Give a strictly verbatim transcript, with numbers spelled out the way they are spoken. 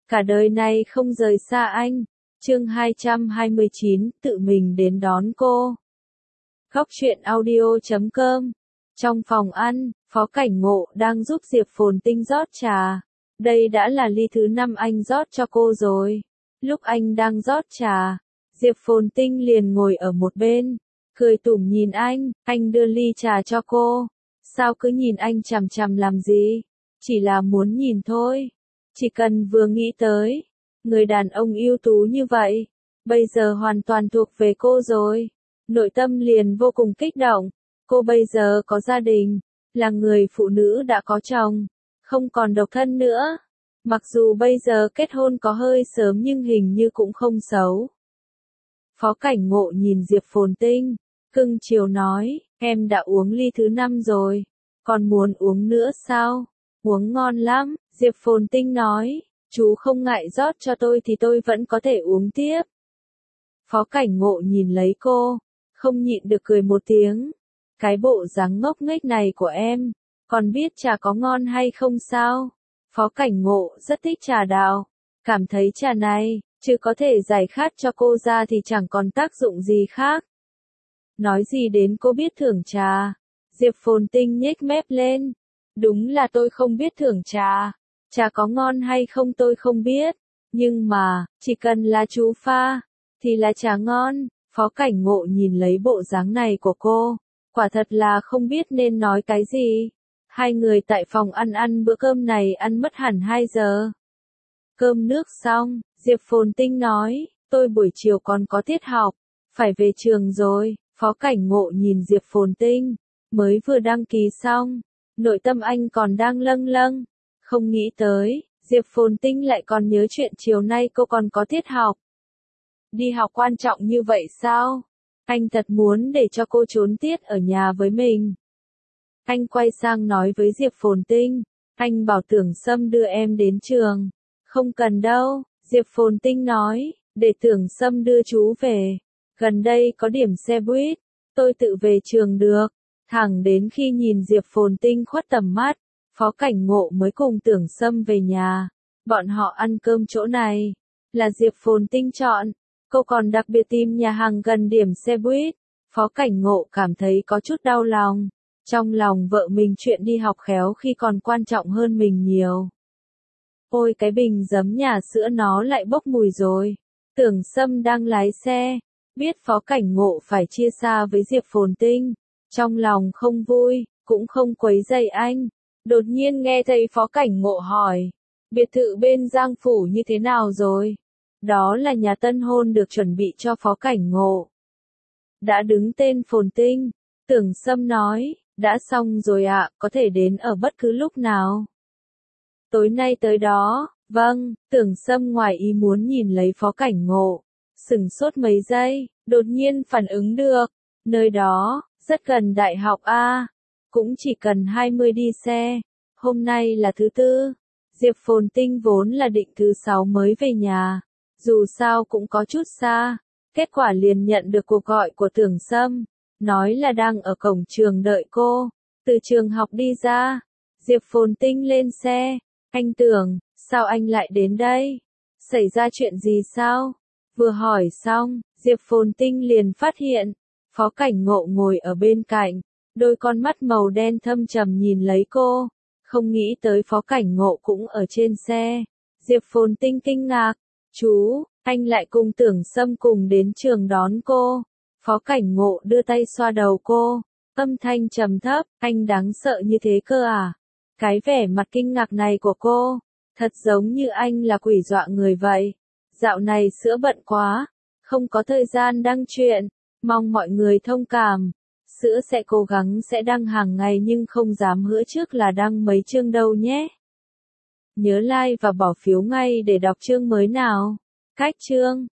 cả đời này không rời xa anh. Chương hai trăm hai mươi chín, tự mình đến đón cô. Góc truyện audio chấm com. Trong phòng ăn, Phó Cảnh Ngộ đang giúp Diệp Phồn Tinh rót trà. Đây đã là ly thứ năm anh rót cho cô rồi. Lúc anh đang rót trà, Diệp Phồn Tinh liền ngồi ở một bên, cười tủm nhìn anh. Anh đưa ly trà cho cô. Sao cứ nhìn anh chằm chằm làm gì? Chỉ là muốn nhìn thôi. Chỉ cần vừa nghĩ tới, người đàn ông ưu tú như vậy, bây giờ hoàn toàn thuộc về cô rồi. Nội tâm liền vô cùng kích động. Cô bây giờ có gia đình, là người phụ nữ đã có chồng, không còn độc thân nữa. Mặc dù bây giờ kết hôn có hơi sớm nhưng hình như cũng không xấu. Phó Cảnh Ngộ nhìn Diệp Phồn Tinh, cưng chiều nói, em đã uống ly thứ năm rồi, còn muốn uống nữa sao? Uống ngon lắm, Diệp Phồn Tinh nói, chú không ngại rót cho tôi thì tôi vẫn có thể uống tiếp. Phó Cảnh Ngộ nhìn lấy cô, không nhịn được cười một tiếng. Cái bộ dáng ngốc nghếch này của em, còn biết trà có ngon hay không sao? Phó Cảnh Ngộ rất thích trà đào, cảm thấy trà này, chứ có thể giải khát cho cô ra thì chẳng còn tác dụng gì khác. Nói gì đến cô biết thưởng trà? Diệp Phồn Tinh nhếch mép lên. Đúng là tôi không biết thưởng trà. Trà có ngon hay không tôi không biết. Nhưng mà, chỉ cần là chú pha, thì là trà ngon. Phó Cảnh Ngộ nhìn lấy bộ dáng này của cô, quả thật là không biết nên nói cái gì. Hai người tại phòng ăn ăn bữa cơm này ăn mất hẳn hai giờ. Cơm nước xong, Diệp Phồn Tinh nói, tôi buổi chiều còn có tiết học, phải về trường rồi. Phó Cảnh Ngộ nhìn Diệp Phồn Tinh, mới vừa đăng ký xong, nội tâm anh còn đang lâng lâng, không nghĩ tới, Diệp Phồn Tinh lại còn nhớ chuyện chiều nay cô còn có tiết học. Đi học quan trọng như vậy sao? Anh thật muốn để cho cô trốn tiết ở nhà với mình. Anh quay sang nói với Diệp Phồn Tinh, anh bảo Tưởng Sâm đưa em đến trường. Không cần đâu, Diệp Phồn Tinh nói, để Tưởng Sâm đưa chú về. Gần đây có điểm xe buýt, tôi tự về trường được. Thẳng đến khi nhìn Diệp Phồn Tinh khuất tầm mắt, Phó Cảnh Ngộ mới cùng Tưởng Sâm về nhà. Bọn họ ăn cơm chỗ này, là Diệp Phồn Tinh chọn. Cô còn đặc biệt tìm nhà hàng gần điểm xe buýt. Phó Cảnh Ngộ cảm thấy có chút đau lòng. Trong lòng vợ mình chuyện đi học khéo khi còn quan trọng hơn mình nhiều. Ôi cái bình giấm nhà sữa nó lại bốc mùi rồi. Tưởng Sâm đang lái xe, biết Phó Cảnh Ngộ phải chia xa với Diệp Phồn Tinh. Trong lòng không vui, cũng không quấy rầy anh. Đột nhiên nghe thấy Phó Cảnh Ngộ hỏi, biệt thự bên Giang Phủ như thế nào rồi? Đó là nhà tân hôn được chuẩn bị cho Phó Cảnh Ngộ. Đã đứng tên Phồn Tinh. Tưởng Sâm nói, đã xong rồi ạ, có thể đến ở bất cứ lúc nào. Tối nay tới đó. Vâng. Tưởng Sâm ngoài ý muốn nhìn lấy Phó Cảnh Ngộ, sửng sốt mấy giây, đột nhiên phản ứng được. Nơi đó, rất gần đại học A. Cũng chỉ cần hai mươi đi xe. Hôm nay là thứ tư. Diệp Phồn Tinh vốn là định thứ sáu mới về nhà. Dù sao cũng có chút xa. Kết quả liền nhận được cuộc gọi của Tưởng Sâm. Nói là đang ở cổng trường đợi cô. Từ trường học đi ra. Diệp Phồn Tinh lên xe. Anh Tưởng, sao anh lại đến đây? Xảy ra chuyện gì sao? Vừa hỏi xong, Diệp Phồn Tinh liền phát hiện. Phó Cảnh Ngộ ngồi ở bên cạnh. Đôi con mắt màu đen thâm trầm nhìn lấy cô. Không nghĩ tới Phó Cảnh Ngộ cũng ở trên xe. Diệp Phồn Tinh kinh ngạc. Chú, anh lại cùng Tưởng Sâm cùng đến trường đón cô. Phó Cảnh Ngộ đưa tay xoa đầu cô. Âm thanh trầm thấp, anh đáng sợ như thế cơ à? Cái vẻ mặt kinh ngạc này của cô, thật giống như anh là quỷ dọa người vậy. Dạo này sữa bận quá, không có thời gian đăng truyện, mong mọi người thông cảm. Sữa sẽ cố gắng sẽ đăng hàng ngày nhưng không dám hứa trước là đăng mấy chương đâu nhé. Nhớ like và bỏ phiếu ngay để đọc chương mới nào. Cách chương